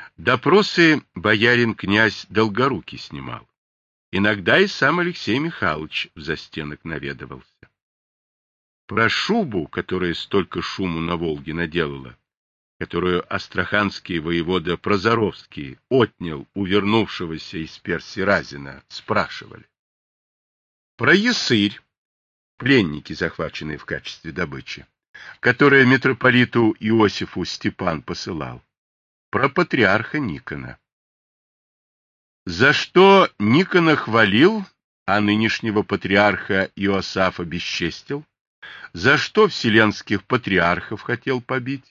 Допросы боярин-князь Долгорукий снимал. Иногда и сам Алексей Михайлович в застенок наведывался. Про шубу, которая столько шуму на Волге наделала, которую астраханский воевода Прозоровский отнял у вернувшегося из Персии Разина, спрашивали. Про ясырь, пленники, захваченные в качестве добычи, которое митрополиту Иосифу Степан посылал. Про патриарха Никона. За что Никона хвалил, а нынешнего патриарха Иосафа бесчестил? За что вселенских патриархов хотел побить?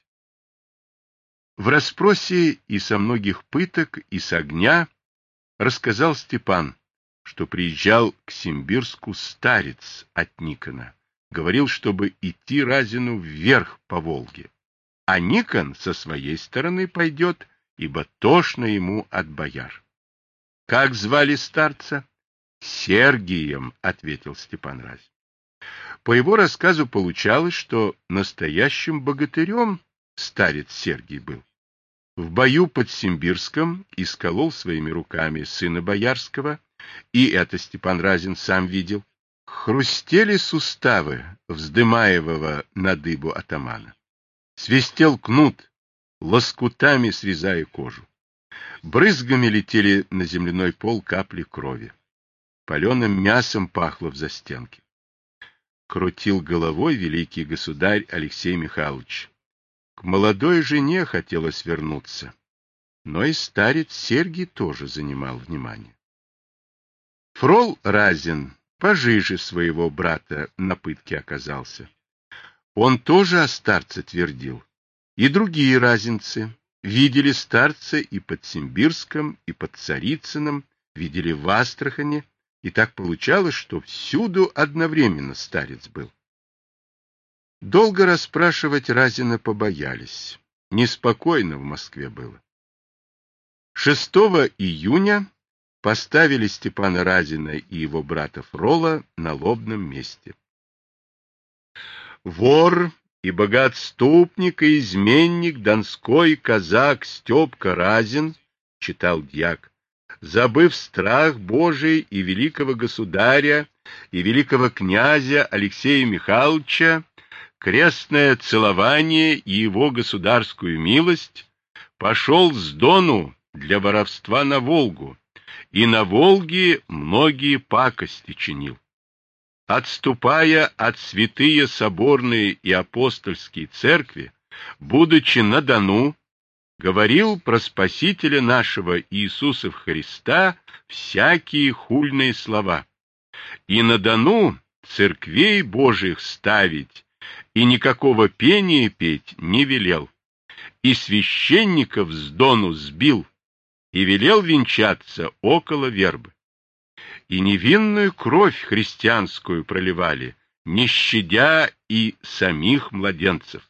В расспросе и со многих пыток, и с огня рассказал Степан, что приезжал к Симбирску старец от Никона, говорил, чтобы идти Разину вверх по Волге, а Никон со своей стороны пойдет, ибо тошно ему от бояр. — Как звали старца? — Сергием, — ответил Степан Разин. По его рассказу получалось, что настоящим богатырем старец Сергий был. В бою под Симбирском исколол своими руками сына боярского, и это Степан Разин сам видел. Хрустели суставы вздымаемого на дыбу атамана. Свистел кнут, лоскутами срезая кожу. Брызгами летели на земляной пол капли крови. Паленым мясом пахло в застенке. Крутил головой великий государь Алексей Михайлович. К молодой жене хотелось вернуться, но и старец Сергий тоже занимал внимание. Фрол Разин пожиже своего брата на пытке оказался. Он тоже о старце твердил. И другие разинцы видели старца и под Симбирском, и под Царицыным, видели в Астрахани, и так получалось, что всюду одновременно старец был. Долго расспрашивать Разина побоялись. Неспокойно в Москве было. 6 июня поставили Степана Разина и его брата Фрола на лобном месте. Вор и богатступник и изменник донской казак Степка Разин, читал дьяк, забыв страх Божий и великого государя, и великого князя Алексея Михайловича, крестное целование и его государскую милость, пошел с Дону для воровства на Волгу, и на Волге многие пакости чинил. Отступая от святые соборные и апостольские церкви, будучи на Дону, говорил про Спасителя нашего Иисуса Христа всякие хульные слова. И на Дону церквей Божьих ставить и никакого пения петь не велел, и священников с Дону сбил, и велел венчаться около вербы. И невинную кровь христианскую проливали, не щадя и самих младенцев.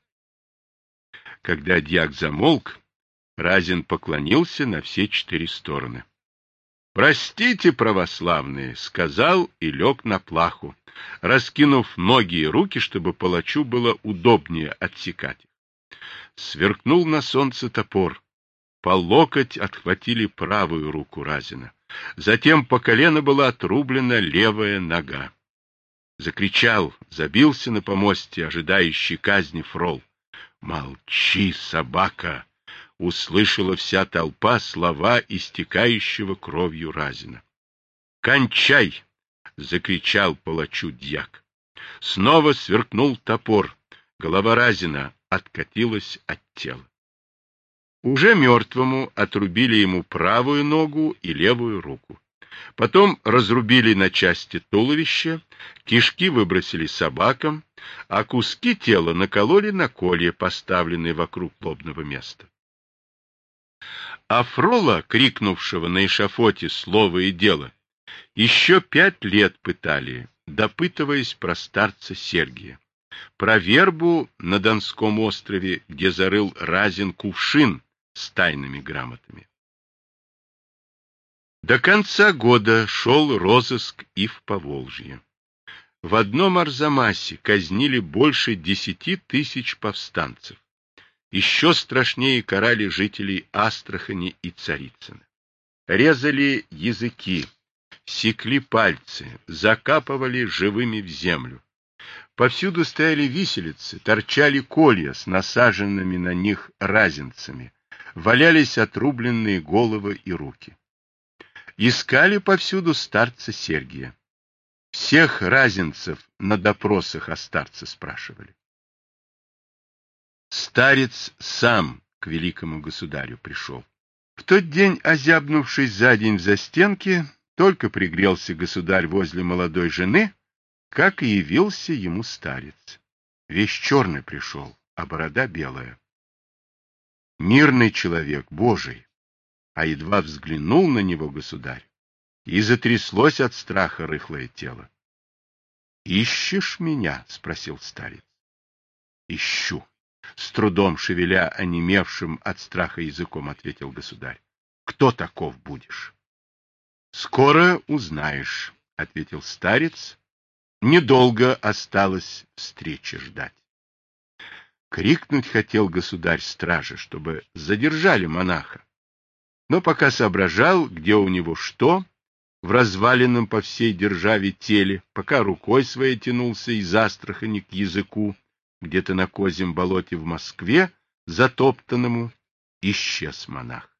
Когда дьяк замолк, Разин поклонился на все 4 стороны. «Простите, православные», — сказал и лег на плаху, раскинув ноги и руки, чтобы палачу было удобнее отсекать их. Сверкнул на солнце топор. По локоть отхватили правую руку Разина. Затем по колено была отрублена левая нога. Закричал, забился на помосте, ожидающий казни Фрол. «Молчи, собака!» — услышала вся толпа слова истекающего кровью Разина. «Кончай!» — закричал палачу дьяк. Снова сверкнул топор. Голова Разина откатилась от тела. Уже мертвому отрубили ему правую ногу и левую руку. Потом разрубили на части туловище, кишки выбросили собакам, а куски тела накололи на колья, поставленные вокруг лобного места. А Фрола, крикнувшего на эшафоте слово и дело, еще 5 лет пытали, допытываясь про старца Сергия, про вербу на Донском острове, где зарыл Разин кувшин с тайными грамотами. До конца года шел розыск и в Поволжье. В одном Арзамасе казнили больше 10 000 повстанцев. Еще страшнее карали жителей Астрахани и Царицына. Резали языки, секли пальцы, закапывали живыми в землю. Повсюду стояли виселицы, торчали колья с насаженными на них разинцами, валялись отрубленные головы и руки. Искали повсюду старца Сергия. Всех разинцев на допросах о старце спрашивали. Старец сам к великому государю пришел. В тот день, озябнувшись за день в застенке, только пригрелся государь возле молодой жены, как и явился ему старец. Весь черный пришел, а борода белая. Мирный человек, Божий, а едва взглянул на него государь, и затряслось от страха рыхлое тело. — Ищешь меня? — спросил старец. — Ищу. С трудом шевеля онемевшим от страха языком, ответил государь. — Кто таков будешь? — Скоро узнаешь, — ответил старец. Недолго осталось встречи ждать. Крикнуть хотел государь страже, чтобы задержали монаха. Но пока соображал, где у него что, в разваленном по всей державе теле, пока рукой своей тянулся из Астрахани к языку, где-то на Козьем болоте в Москве, затоптанному, исчез монах.